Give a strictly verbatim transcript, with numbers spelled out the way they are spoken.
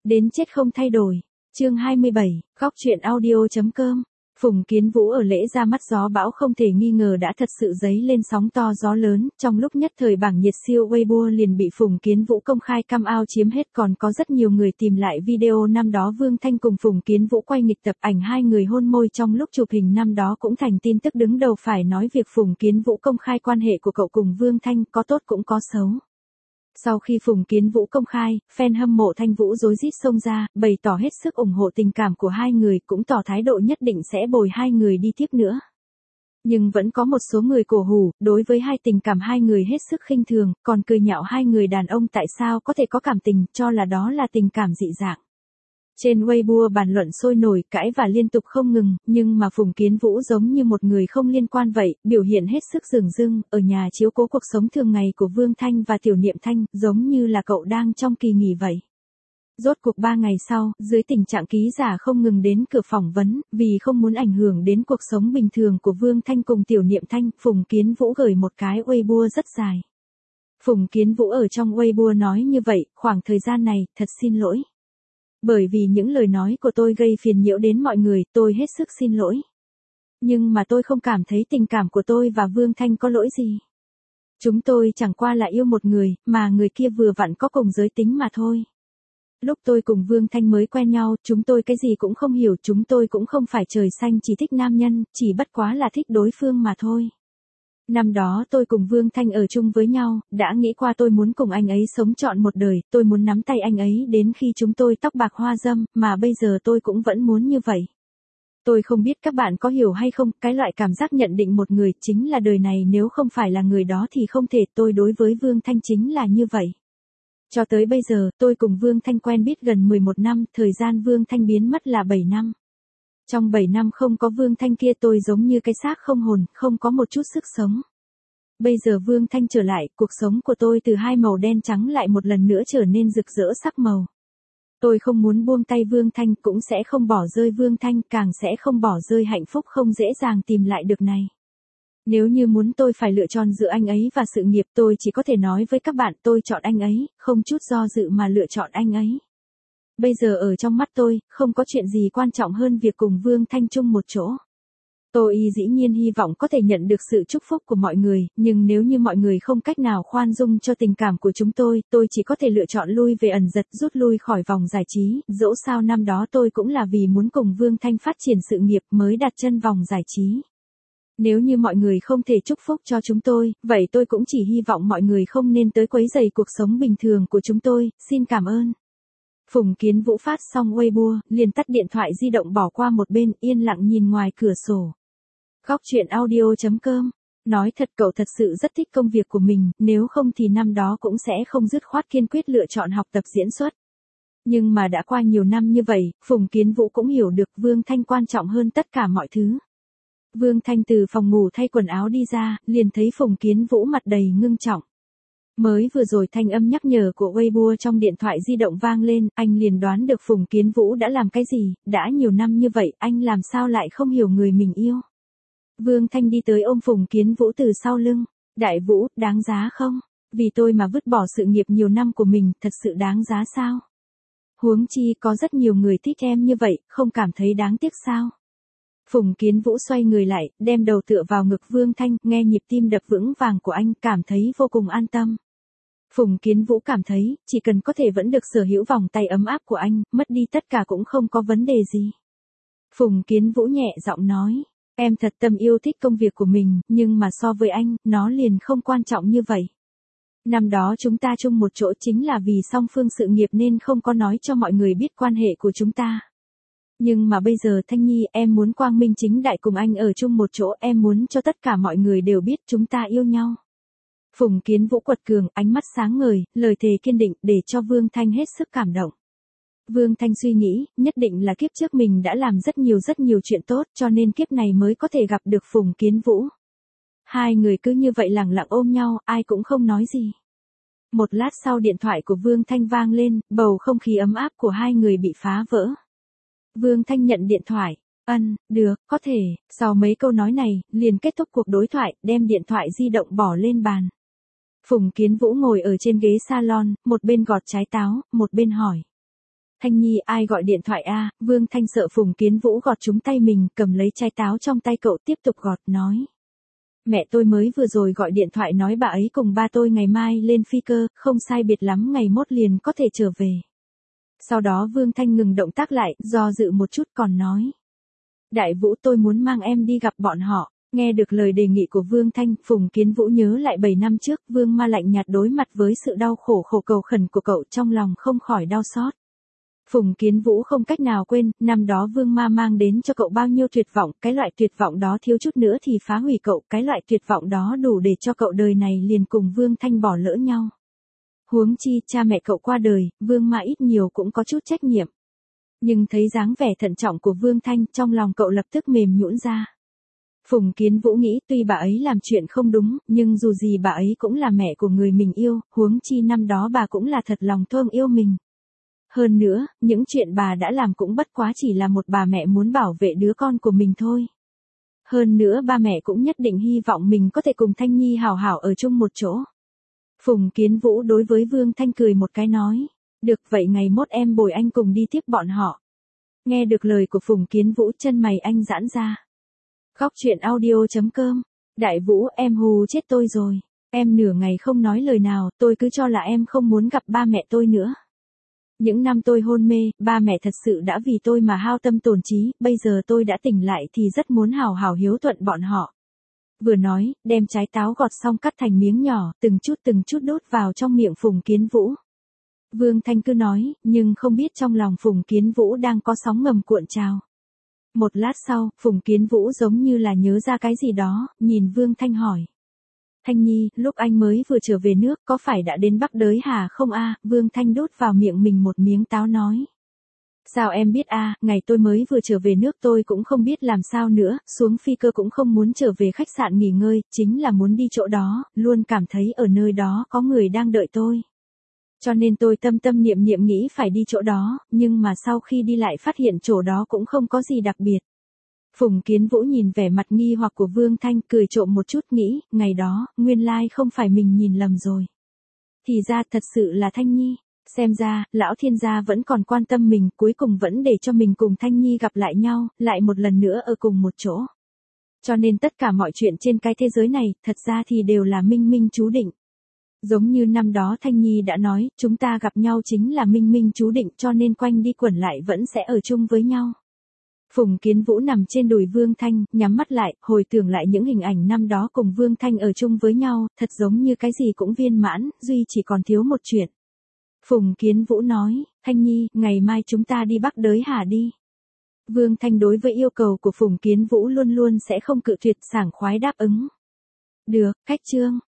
Đến chết không thay đổi. Chương hai mươi bảy, góc truyện audio.com. Phùng Kiến Vũ ở lễ ra mắt gió bão không thể nghi ngờ đã thật sự dấy lên sóng to gió lớn, trong lúc nhất thời bảng nhiệt siêu Weibo liền bị Phùng Kiến Vũ công khai cam ao chiếm hết, còn có rất nhiều người tìm lại video năm đó Vương Thanh cùng Phùng Kiến Vũ quay nghịch tập ảnh hai người hôn môi trong lúc chụp hình năm đó cũng thành tin tức đứng đầu, phải nói việc Phùng Kiến Vũ công khai quan hệ của cậu cùng Vương Thanh có tốt cũng có xấu. Sau khi Phùng Kiến Vũ công khai, fan hâm mộ Thanh Vũ rối rít xông ra, bày tỏ hết sức ủng hộ tình cảm của hai người, cũng tỏ thái độ nhất định sẽ bồi hai người đi tiếp nữa. Nhưng vẫn có một số người cổ hủ, đối với hai tình cảm hai người hết sức khinh thường, còn cười nhạo hai người đàn ông tại sao có thể có cảm tình, cho là đó là tình cảm dị dạng. Trên Weibo bàn luận sôi nổi, cãi và liên tục không ngừng, nhưng mà Phùng Kiến Vũ giống như một người không liên quan vậy, biểu hiện hết sức dửng dưng, ở nhà chiếu cố cuộc sống thường ngày của Vương Thanh và Tiểu Niệm Thanh, giống như là cậu đang trong kỳ nghỉ vậy. Rốt cuộc ba ngày sau, dưới tình trạng ký giả không ngừng đến cửa phỏng vấn, vì không muốn ảnh hưởng đến cuộc sống bình thường của Vương Thanh cùng Tiểu Niệm Thanh, Phùng Kiến Vũ gửi một cái Weibo rất dài. Phùng Kiến Vũ ở trong Weibo nói như vậy, khoảng thời gian này, thật xin lỗi. Bởi vì những lời nói của tôi gây phiền nhiễu đến mọi người, tôi hết sức xin lỗi. Nhưng mà tôi không cảm thấy tình cảm của tôi và Vương Thanh có lỗi gì. Chúng tôi chẳng qua là yêu một người, mà người kia vừa vặn có cùng giới tính mà thôi. Lúc tôi cùng Vương Thanh mới quen nhau, chúng tôi cái gì cũng không hiểu, chúng tôi cũng không phải trời xanh chỉ thích nam nhân, chỉ bất quá là thích đối phương mà thôi. Năm đó tôi cùng Vương Thanh ở chung với nhau, đã nghĩ qua tôi muốn cùng anh ấy sống trọn một đời, tôi muốn nắm tay anh ấy đến khi chúng tôi tóc bạc hoa râm, mà bây giờ tôi cũng vẫn muốn như vậy. Tôi không biết các bạn có hiểu hay không, cái loại cảm giác nhận định một người chính là đời này nếu không phải là người đó thì không thể, tôi đối với Vương Thanh chính là như vậy. Cho tới bây giờ, tôi cùng Vương Thanh quen biết gần mười một năm, thời gian Vương Thanh biến mất là bảy năm. Trong bảy năm không có Vương Thanh kia tôi giống như cái xác không hồn, không có một chút sức sống. Bây giờ Vương Thanh trở lại, cuộc sống của tôi từ hai màu đen trắng lại một lần nữa trở nên rực rỡ sắc màu. Tôi không muốn buông tay Vương Thanh, cũng sẽ không bỏ rơi Vương Thanh, càng sẽ không bỏ rơi hạnh phúc không dễ dàng tìm lại được này. Nếu như muốn tôi phải lựa chọn giữa anh ấy và sự nghiệp, tôi chỉ có thể nói với các bạn tôi chọn anh ấy, không chút do dự mà lựa chọn anh ấy. Bây giờ ở trong mắt tôi, không có chuyện gì quan trọng hơn việc cùng Vương Thanh chung một chỗ. Tôi dĩ nhiên hy vọng có thể nhận được sự chúc phúc của mọi người, nhưng nếu như mọi người không cách nào khoan dung cho tình cảm của chúng tôi, tôi chỉ có thể lựa chọn lui về ẩn dật, rút lui khỏi vòng giải trí, dẫu sao năm đó tôi cũng là vì muốn cùng Vương Thanh phát triển sự nghiệp mới đặt chân vòng giải trí. Nếu như mọi người không thể chúc phúc cho chúng tôi, vậy tôi cũng chỉ hy vọng mọi người không nên tới quấy rầy cuộc sống bình thường của chúng tôi, xin cảm ơn. Phùng Kiến Vũ phát xong Weibo, liền tắt điện thoại di động bỏ qua một bên, yên lặng nhìn ngoài cửa sổ. Góc truyện audio.com. Nói thật cậu thật sự rất thích công việc của mình, nếu không thì năm đó cũng sẽ không dứt khoát kiên quyết lựa chọn học tập diễn xuất. Nhưng mà đã qua nhiều năm như vậy, Phùng Kiến Vũ cũng hiểu được Vương Thanh quan trọng hơn tất cả mọi thứ. Vương Thanh từ phòng ngủ thay quần áo đi ra, liền thấy Phùng Kiến Vũ mặt đầy ngưng trọng. Mới vừa rồi thanh âm nhắc nhở của Weibo trong điện thoại di động vang lên, anh liền đoán được Phùng Kiến Vũ đã làm cái gì, đã nhiều năm như vậy, anh làm sao lại không hiểu người mình yêu. Vương Thanh đi tới ôm Phùng Kiến Vũ từ sau lưng. Đại Vũ, đáng giá không? Vì tôi mà vứt bỏ sự nghiệp nhiều năm của mình, thật sự đáng giá sao? Huống chi có rất nhiều người thích em như vậy, không cảm thấy đáng tiếc sao? Phùng Kiến Vũ xoay người lại, đem đầu tựa vào ngực Vương Thanh, nghe nhịp tim đập vững vàng của anh, cảm thấy vô cùng an tâm. Phùng Kiến Vũ cảm thấy, chỉ cần có thể vẫn được sở hữu vòng tay ấm áp của anh, mất đi tất cả cũng không có vấn đề gì. Phùng Kiến Vũ nhẹ giọng nói, em thật tâm yêu thích công việc của mình, nhưng mà so với anh, nó liền không quan trọng như vậy. Năm đó chúng ta chung một chỗ chính là vì song phương sự nghiệp nên không có nói cho mọi người biết quan hệ của chúng ta. Nhưng mà bây giờ Thanh Nhi, em muốn quang minh chính đại cùng anh ở chung một chỗ, em muốn cho tất cả mọi người đều biết chúng ta yêu nhau. Phùng Kiến Vũ quật cường, ánh mắt sáng ngời, lời thề kiên định, để cho Vương Thanh hết sức cảm động. Vương Thanh suy nghĩ, nhất định là kiếp trước mình đã làm rất nhiều rất nhiều chuyện tốt, cho nên kiếp này mới có thể gặp được Phùng Kiến Vũ. Hai người cứ như vậy lặng lặng ôm nhau, ai cũng không nói gì. Một lát sau điện thoại của Vương Thanh vang lên, bầu không khí ấm áp của hai người bị phá vỡ. Vương Thanh nhận điện thoại, ân, được, có thể, sau mấy câu nói này, liền kết thúc cuộc đối thoại, đem điện thoại di động bỏ lên bàn. Phùng Kiến Vũ ngồi ở trên ghế salon, một bên gọt trái táo, một bên hỏi. Thanh Nhi, ai gọi điện thoại a? Vương Thanh sợ Phùng Kiến Vũ gọt trúng tay mình, cầm lấy trái táo trong tay cậu tiếp tục gọt, nói. Mẹ tôi mới vừa rồi gọi điện thoại nói bà ấy cùng ba tôi ngày mai lên phi cơ, không sai biệt lắm ngày mốt liền có thể trở về. Sau đó Vương Thanh ngừng động tác lại, do dự một chút còn nói. Đại Vũ, tôi muốn mang em đi gặp bọn họ. Nghe được lời đề nghị của Vương Thanh, Phùng Kiến Vũ nhớ lại bảy năm trước, Vương Ma lạnh nhạt đối mặt với sự đau khổ khổ cầu khẩn của cậu, trong lòng không khỏi đau xót. Phùng Kiến Vũ không cách nào quên, năm đó Vương Ma mang đến cho cậu bao nhiêu tuyệt vọng, cái loại tuyệt vọng đó thiếu chút nữa thì phá hủy cậu, cái loại tuyệt vọng đó đủ để cho cậu đời này liền cùng Vương Thanh bỏ lỡ nhau. Huống chi, cha mẹ cậu qua đời, Vương Ma ít nhiều cũng có chút trách nhiệm. Nhưng thấy dáng vẻ thận trọng của Vương Thanh, trong lòng cậu lập tức mềm nhũn ra. Phùng Kiến Vũ nghĩ tuy bà ấy làm chuyện không đúng, nhưng dù gì bà ấy cũng là mẹ của người mình yêu, huống chi năm đó bà cũng là thật lòng thương yêu mình. Hơn nữa, những chuyện bà đã làm cũng bất quá chỉ là một bà mẹ muốn bảo vệ đứa con của mình thôi. Hơn nữa ba mẹ cũng nhất định hy vọng mình có thể cùng Thanh Nhi hảo hảo ở chung một chỗ. Phùng Kiến Vũ đối với Vương Thanh cười một cái nói. Được, vậy ngày mốt em bồi anh cùng đi tiếp bọn họ. Nghe được lời của Phùng Kiến Vũ, chân mày anh giãn ra. Khóc chuyện audio chấm com. Đại Vũ, em hù chết tôi rồi. Em nửa ngày không nói lời nào, tôi cứ cho là em không muốn gặp ba mẹ tôi nữa. Những năm tôi hôn mê, ba mẹ thật sự đã vì tôi mà hao tâm tổn trí, bây giờ tôi đã tỉnh lại thì rất muốn hào hào hiếu thuận bọn họ. Vừa nói, đem trái táo gọt xong cắt thành miếng nhỏ, từng chút từng chút đốt vào trong miệng Phùng Kiến Vũ. Vương Thanh cứ nói, nhưng không biết trong lòng Phùng Kiến Vũ đang có sóng ngầm cuộn trào. Một lát sau, Phùng Kiến Vũ giống như là nhớ ra cái gì đó, nhìn Vương Thanh hỏi. Thanh Nhi, lúc anh mới vừa trở về nước có phải đã đến Bắc Đới Hà không a? Vương Thanh đút vào miệng mình một miếng táo nói. Sao em biết a? Ngày tôi mới vừa trở về nước tôi cũng không biết làm sao nữa, xuống phi cơ cũng không muốn trở về khách sạn nghỉ ngơi, chính là muốn đi chỗ đó, luôn cảm thấy ở nơi đó có người đang đợi tôi. Cho nên tôi tâm tâm niệm niệm nghĩ phải đi chỗ đó, nhưng mà sau khi đi lại phát hiện chỗ đó cũng không có gì đặc biệt. Phùng Kiến Vũ nhìn vẻ mặt nghi hoặc của Vương Thanh, cười trộm một chút, nghĩ, ngày đó, nguyên lai không phải mình nhìn lầm rồi. Thì ra thật sự là Thanh Nhi, xem ra, lão thiên gia vẫn còn quan tâm mình, cuối cùng vẫn để cho mình cùng Thanh Nhi gặp lại nhau, lại một lần nữa ở cùng một chỗ. Cho nên tất cả mọi chuyện trên cái thế giới này, thật ra thì đều là minh minh chú định. Giống như năm đó Thanh Nhi đã nói, chúng ta gặp nhau chính là minh minh chú định, cho nên quanh đi quẩn lại vẫn sẽ ở chung với nhau. Phùng Kiến Vũ nằm trên đùi Vương Thanh, nhắm mắt lại, hồi tưởng lại những hình ảnh năm đó cùng Vương Thanh ở chung với nhau, thật giống như cái gì cũng viên mãn, duy chỉ còn thiếu một chuyện. Phùng Kiến Vũ nói, Thanh Nhi, ngày mai chúng ta đi Bắc Đới Hà đi. Vương Thanh đối với yêu cầu của Phùng Kiến Vũ luôn luôn sẽ không cự tuyệt, sảng khoái đáp ứng. Được, khách trương.